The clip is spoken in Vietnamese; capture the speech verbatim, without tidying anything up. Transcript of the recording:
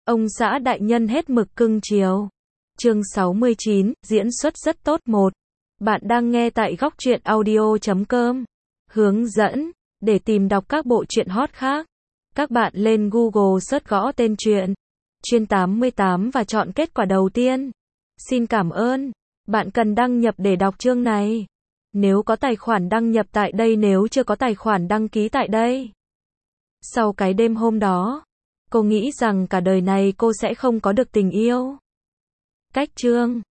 Ông xã đại nhân hết mực cưng chiều. Chương sáu mươi chín, diễn xuất rất tốt. Một. Bạn đang nghe tại góc truyện audio chấm com. Hướng dẫn. Để tìm đọc các bộ truyện hot khác, các bạn lên Google search gõ tên truyện Chuyên tám mươi tám và chọn kết quả đầu tiên. Xin cảm ơn. Bạn cần đăng nhập để đọc chương này. Nếu có tài khoản đăng nhập tại đây, nếu chưa có tài khoản đăng ký tại đây. Sau cái đêm hôm đó, cô nghĩ rằng cả đời này cô sẽ không có được tình yêu. Cách chương